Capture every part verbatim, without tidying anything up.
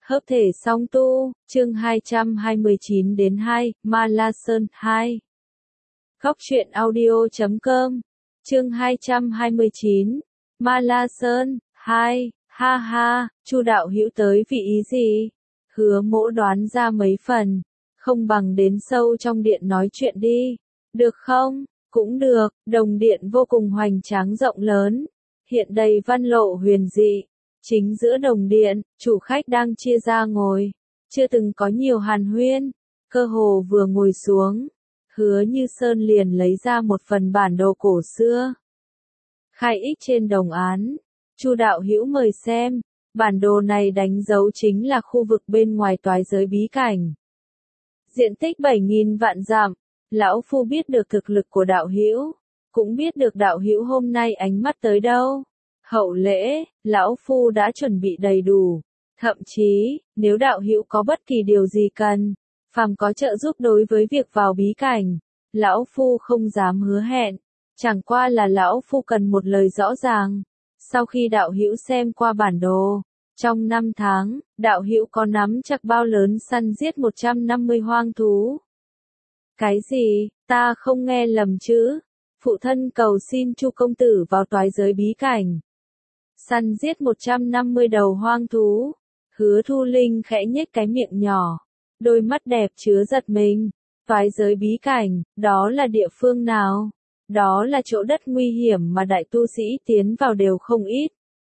Hợp thể song tu, chương hai trăm hai mươi chín đến hai, Ma La Sơn hai. Góc truyện audio chấm com, chương hai trăm hai mươi chín, Ma La Sơn hai, ha ha, Chu đạo hữu tới vì ý gì? Hứa Mỗ đoán ra mấy phần, không bằng đến sâu trong điện nói chuyện đi, được không? Cũng được, đồng điện vô cùng hoành tráng rộng lớn, hiện đầy văn lộ huyền dị. Chính giữa đồng điện, chủ khách đang chia ra ngồi, chưa từng có nhiều hàn huyên, cơ hồ vừa ngồi xuống, Hứa Như Sơn liền lấy ra một phần bản đồ cổ xưa. Khai ích trên đồng án, Chu đạo hữu mời xem, bản đồ này đánh dấu chính là khu vực bên ngoài toái giới bí cảnh. Diện tích bảy nghìn vạn dặm, lão phu biết được thực lực của đạo hữu, cũng biết được đạo hữu hôm nay ánh mắt tới đâu. Hậu lễ, lão phu đã chuẩn bị đầy đủ, thậm chí, nếu đạo hữu có bất kỳ điều gì cần, phàm có trợ giúp đối với việc vào bí cảnh, lão phu không dám hứa hẹn, chẳng qua là lão phu cần một lời rõ ràng. Sau khi đạo hữu xem qua bản đồ, trong năm tháng, đạo hữu có nắm chắc bao lớn săn giết một trăm năm mươi hoang thú? Cái gì, ta không nghe lầm chứ? Phụ thân cầu xin Chu công tử vào toái giới bí cảnh. Săn giết một trăm năm mươi đầu hoang thú. Hứa Thu Linh khẽ nhếch cái miệng nhỏ, đôi mắt đẹp chứa giật mình. Toái giới bí cảnh, đó là địa phương nào? Đó là chỗ đất nguy hiểm mà đại tu sĩ tiến vào đều không ít.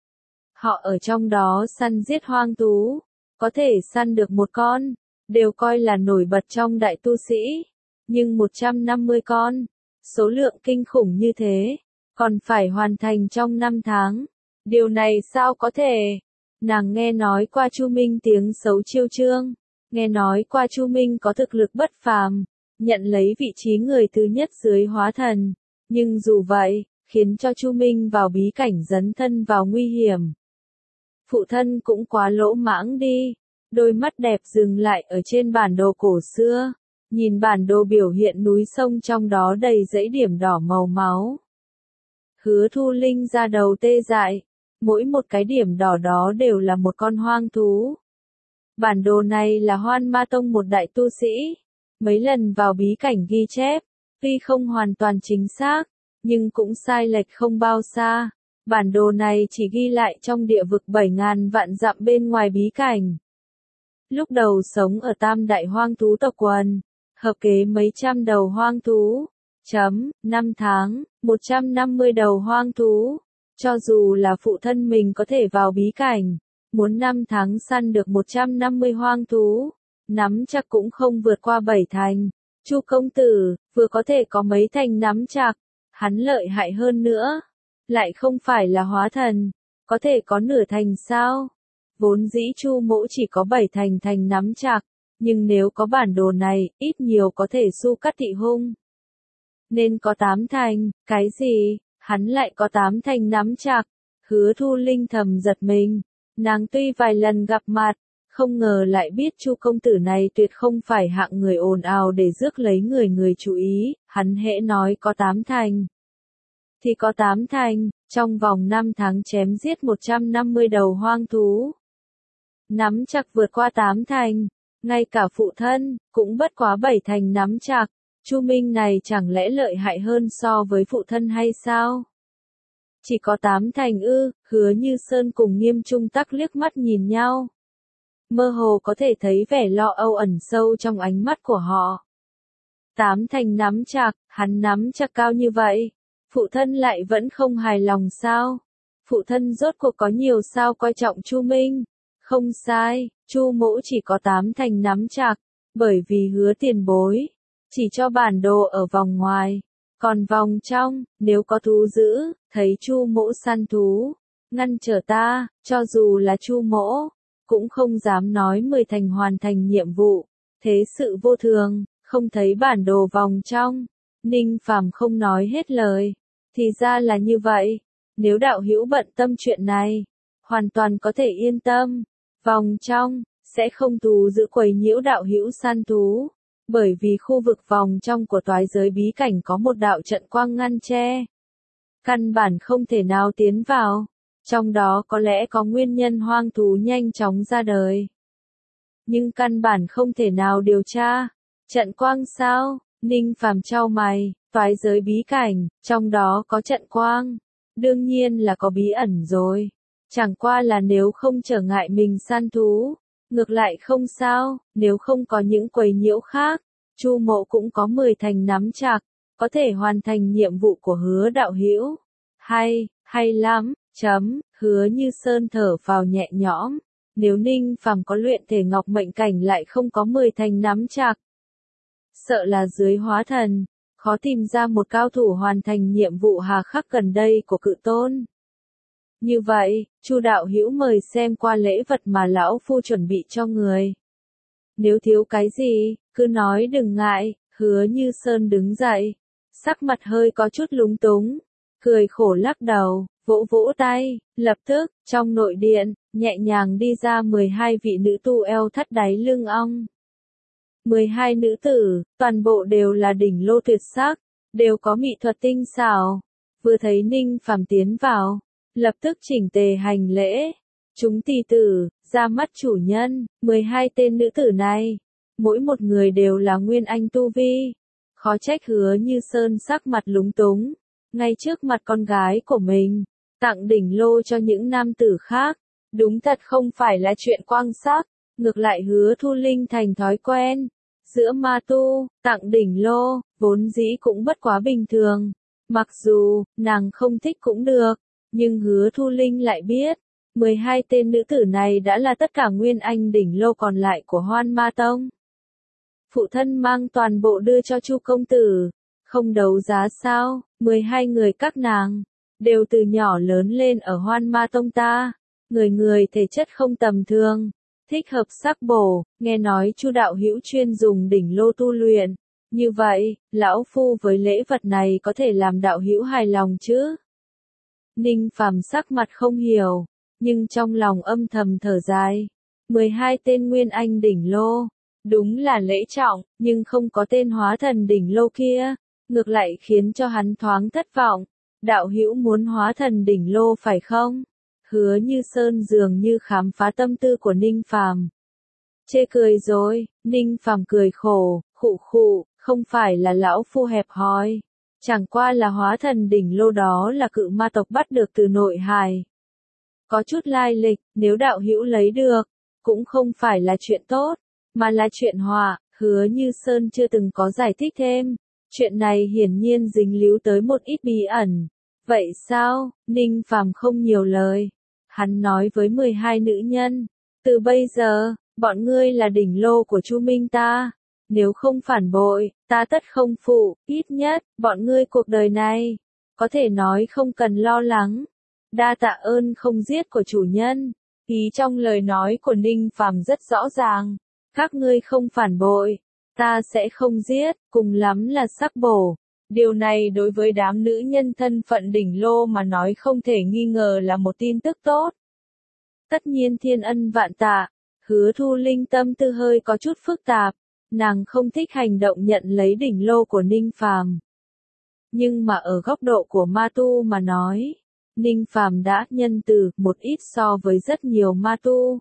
Họ ở trong đó săn giết hoang thú, có thể săn được một con, đều coi là nổi bật trong đại tu sĩ. Nhưng một trăm năm mươi con, số lượng kinh khủng như thế, còn phải hoàn thành trong năm tháng. Điều này sao có thể? Nàng nghe nói qua Chu Minh tiếng xấu chiêu trương, nghe nói qua Chu Minh có thực lực bất phàm, nhận lấy vị trí người thứ nhất dưới hóa thần, nhưng dù vậy, khiến cho Chu Minh vào bí cảnh dấn thân vào nguy hiểm. Phụ thân cũng quá lỗ mãng đi, đôi mắt đẹp dừng lại ở trên bản đồ cổ xưa, nhìn bản đồ biểu hiện núi sông trong đó đầy dãy điểm đỏ màu máu. Hứa Thu Linh ra đầu tê dại. Mỗi một cái điểm đỏ đó đều là một con hoang thú. Bản đồ này là Hoan Ma Tông một đại tu sĩ. Mấy lần vào bí cảnh ghi chép, tuy không hoàn toàn chính xác, nhưng cũng sai lệch không bao xa. Bản đồ này chỉ ghi lại trong địa vực bảy ngàn vạn dặm bên ngoài bí cảnh. Lúc đầu sống ở tam đại hoang thú tộc quần, hợp kế mấy trăm đầu hoang thú. Chấm, năm tháng, một trăm năm mươi đầu hoang thú. Cho dù là phụ thân mình có thể vào bí cảnh, muốn năm tháng săn được một trăm năm mươi hoang thú, nắm chắc cũng không vượt qua bảy thành. Chu công tử, vừa có thể có mấy thành nắm chắc, hắn lợi hại hơn nữa, lại không phải là hóa thần, có thể có nửa thành sao? Vốn dĩ Chu Mỗ chỉ có bảy thành thành nắm chắc, nhưng nếu có bản đồ này, ít nhiều có thể su cắt thị hung. Nên có tám thành, cái gì? Hắn lại có tám thành nắm chắc. Hứa Thu Linh thầm giật mình, nàng tuy vài lần gặp mặt, không ngờ lại biết Chu công tử này tuyệt không phải hạng người ồn ào để rước lấy người người chú ý, hắn hễ nói có tám thành. Thì có tám thành, trong vòng năm tháng chém giết một trăm năm mươi đầu hoang thú. Nắm chắc vượt qua tám thành, ngay cả phụ thân, cũng bất quá bảy thành nắm chắc. Chu Minh này chẳng lẽ lợi hại hơn so với phụ thân hay sao? Chỉ có tám thành ư? Hứa Như Sơn cùng Nghiêm Trung Tắc liếc mắt nhìn nhau. Mơ hồ có thể thấy vẻ lo âu ẩn sâu trong ánh mắt của họ. Tám thành nắm chặt, hắn nắm chặt cao như vậy. Phụ thân lại vẫn không hài lòng sao? Phụ thân rốt cuộc có nhiều sao coi trọng Chu Minh? Không sai, Chu Mỗ chỉ có tám thành nắm chặt, bởi vì Hứa tiền bối chỉ cho bản đồ ở vòng ngoài, còn vòng trong, nếu có thú dữ, thấy Chu Mỗ săn thú, ngăn trở ta, cho dù là Chu Mỗ, cũng không dám nói mười thành hoàn thành nhiệm vụ. Thế sự vô thường, không thấy bản đồ vòng trong. Ninh Phàm không nói hết lời, thì ra là như vậy. Nếu đạo hữu bận tâm chuyện này, hoàn toàn có thể yên tâm. Vòng trong sẽ không thú dữ quấy nhiễu đạo hữu săn thú. Bởi vì khu vực vòng trong của toái giới bí cảnh có một đạo trận quang ngăn che. Căn bản không thể nào tiến vào. Trong đó có lẽ có nguyên nhân hoang thú nhanh chóng ra đời. nhưng căn bản không thể nào điều tra. Trận quang sao? Ninh Phàm chau mày, toái giới bí cảnh, trong đó có trận quang. Đương nhiên là có bí ẩn rồi. Chẳng qua là nếu không trở ngại mình săn thú, ngược lại không sao, nếu không có những quấy nhiễu khác, Chu Mộ cũng có mười thành nắm chặt, có thể hoàn thành nhiệm vụ của Hứa đạo hữu. Hay, hay lắm, chấm, Hứa Như Sơn thở phào nhẹ nhõm, nếu Ninh Phàm có luyện thể ngọc mệnh cảnh lại không có mười thành nắm chặt. Sợ là dưới hóa thần, khó tìm ra một cao thủ hoàn thành nhiệm vụ hà khắc gần đây của cự tôn. Như vậy, Chu đạo hữu mời xem qua lễ vật mà lão phu chuẩn bị cho người. Nếu thiếu cái gì, cứ nói đừng ngại. Hứa Như Sơn đứng dậy, sắc mặt hơi có chút lúng túng, cười khổ lắc đầu, vỗ vỗ tay, lập tức, trong nội điện, nhẹ nhàng đi ra mười hai vị nữ tu eo thắt đáy lưng ong. mười hai nữ tử, toàn bộ đều là đỉnh lô tuyệt sắc, đều có mỹ thuật tinh xảo. Vừa thấy Ninh Phàm tiến vào, lập tức chỉnh tề hành lễ. Chúng tỳ tử, ra mắt chủ nhân. mười hai tên nữ tử này, mỗi một người đều là nguyên anh tu vi. Khó trách Hứa Như Sơn sắc mặt lúng túng, ngay trước mặt con gái của mình, tặng đỉnh lô cho những nam tử khác. Đúng thật không phải là chuyện quang sắc, ngược lại Hứa Thu Linh thành thói quen. Giữa ma tu, tặng đỉnh lô, vốn dĩ cũng bất quá bình thường. Mặc dù, nàng không thích cũng được, nhưng Hứa Thu Linh lại biết, mười hai tên nữ tử này đã là tất cả nguyên anh đỉnh lô còn lại của Hoan Ma Tông. Phụ thân mang toàn bộ đưa cho Chu công tử, không đấu giá sao? mười hai người các nàng, đều từ nhỏ lớn lên ở Hoan Ma Tông ta, người người thể chất không tầm thường, thích hợp sắc bổ, nghe nói Chu đạo hữu chuyên dùng đỉnh lô tu luyện, như vậy, lão phu với lễ vật này có thể làm đạo hữu hài lòng chứ? Ninh Phàm sắc mặt không hiểu, nhưng trong lòng âm thầm thở dài. mười hai tên nguyên anh đỉnh lô, đúng là lễ trọng, nhưng không có tên hóa thần đỉnh lô kia, ngược lại khiến cho hắn thoáng thất vọng. Đạo hữu muốn hóa thần đỉnh lô phải không? Hứa Như Sơn dường như khám phá tâm tư của Ninh Phàm. Chê cười rồi, Ninh Phàm cười khổ, khụ khụ, không phải là lão phu hẹp hòi. Chẳng qua là hóa thần đỉnh lô đó là cự ma tộc bắt được từ nội hài. Có chút lai lịch, nếu đạo hữu lấy được, cũng không phải là chuyện tốt, mà là chuyện họa. Hứa Như Sơn chưa từng có giải thích thêm. Chuyện này hiển nhiên dính líu tới một ít bí ẩn. Vậy sao? Ninh Phàm không nhiều lời. Hắn nói với mười hai nữ nhân, từ bây giờ, bọn ngươi là đỉnh lô của Chu Minh ta. Nếu không phản bội, ta tất không phụ, ít nhất, bọn ngươi cuộc đời này, có thể nói không cần lo lắng. Đa tạ ơn không giết của chủ nhân. Ý trong lời nói của Ninh Phàm rất rõ ràng. Các ngươi không phản bội, ta sẽ không giết, cùng lắm là sắc bổ. Điều này đối với đám nữ nhân thân phận đỉnh lô mà nói không thể nghi ngờ là một tin tức tốt. Tất nhiên thiên ân vạn tạ. Hứa Thu Linh tâm tư hơi có chút phức tạp. Nàng không thích hành động nhận lấy đỉnh lô của Ninh Phàm. Nhưng mà ở góc độ của ma tu mà nói, Ninh Phàm đã nhân từ một ít so với rất nhiều ma tu.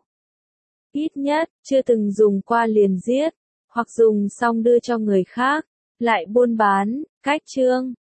Ít nhất, chưa từng dùng qua liền giết, hoặc dùng xong đưa cho người khác, lại buôn bán. Cách chương